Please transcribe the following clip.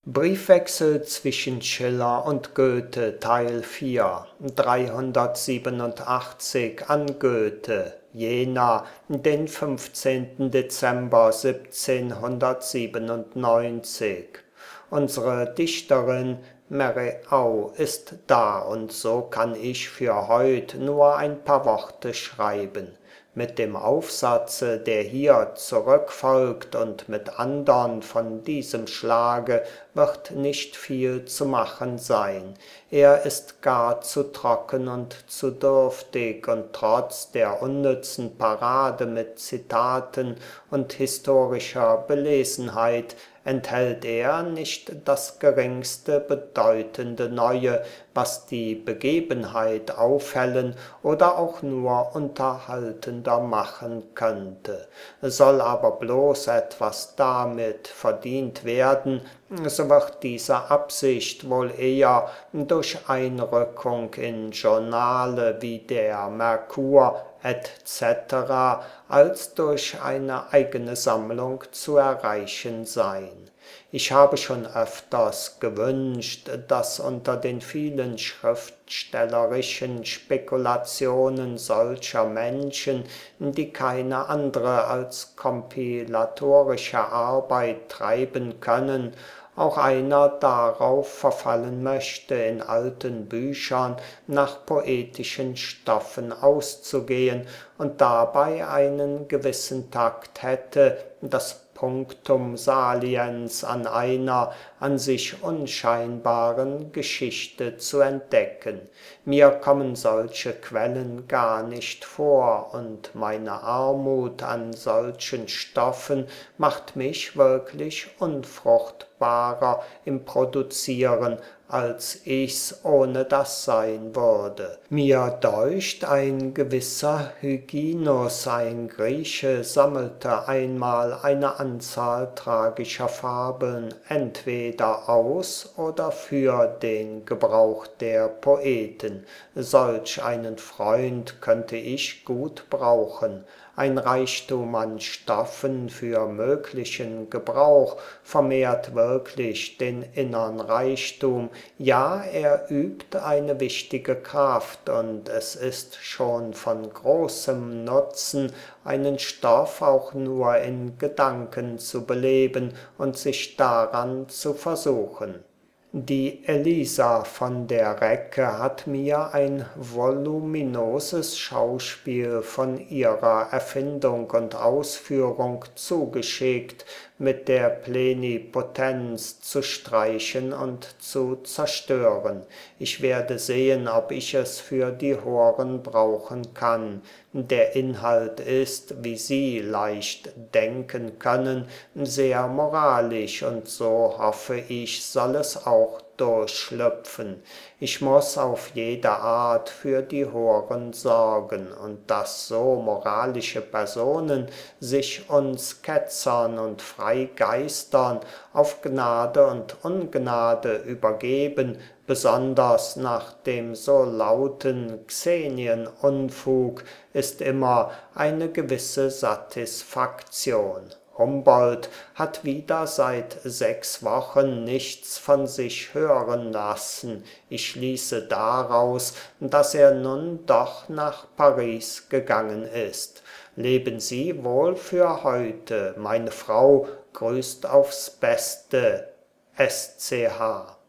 Briefwechsel zwischen Schiller und Goethe Teil 4 387 an Goethe, Jena, den 15. Dezember 1797. Unsere Dichterin Mary Au ist da, und so kann ich für heut nur ein paar Worte schreiben. Mit dem Aufsatze, der hier zurückfolgt, und mit andern von diesem Schlage wird nicht viel zu machen sein. Er ist gar zu trocken und zu dürftig, und trotz der unnützen Parade mit Zitaten und historischer Belesenheit enthält er nicht das geringste bedeutende Neue, was die Begebenheit aufhellen oder auch nur unterhaltender machen könnte. Soll aber bloß etwas damit verdient werden, so wird diese Absicht wohl eher durch Einrückung in Journale wie der Merkur etc. als durch eine eigene Sammlung zu erreichen sein. Ich habe schon öfters gewünscht, dass unter den vielen schriftstellerischen Spekulationen solcher Menschen, die keine andere als kompilatorische Arbeit treiben können, auch einer darauf verfallen möchte, in alten Büchern nach poetischen Stoffen auszugehen und dabei einen gewissen Takt hätte, das Punctum saliens an einer an sich unscheinbaren Geschichte zu entdecken. Mir kommen solche Quellen gar nicht vor, und meine Armut an solchen Stoffen macht mich wirklich unfruchtbarer im Produzieren, als ich's ohne das sein würde. Mir deucht, ein gewisser Hyginus, ein Grieche, sammelte einmal eine Anzahl tragischer Fabeln, entweder aus oder für den Gebrauch der Poeten. Solch einen Freund könnte ich gut brauchen. Ein Reichtum an Stoffen für möglichen Gebrauch vermehrt wirklich den innern Reichtum, ja, er übt eine wichtige Kraft, und es ist schon von großem Nutzen, einen Stoff auch nur in Gedanken zu beleben und sich daran zu versuchen. Die Elisa von der Recke hat mir ein voluminoses Schauspiel von ihrer Erfindung und Ausführung zugeschickt, mit der Plenipotenz zu streichen und zu zerstören. Ich werde sehen, ob ich es für die Horen brauchen kann. Der Inhalt ist, wie Sie leicht denken können, sehr moralisch, und so hoffe ich, soll es auch durchschlüpfen. Ich muß auf jede Art für die Horen sorgen, und dass so moralische Personen sich uns Ketzern und Freigeistern auf Gnade und Ungnade übergeben, besonders nach dem so lauten Xenien-Unfug, ist immer eine gewisse Satisfaktion. Humboldt hat wieder seit 6 Wochen nichts von sich hören lassen. Ich schließe daraus, dass er nun doch nach Paris gegangen ist. Leben Sie wohl für heute. Meine Frau grüßt aufs Beste. SCH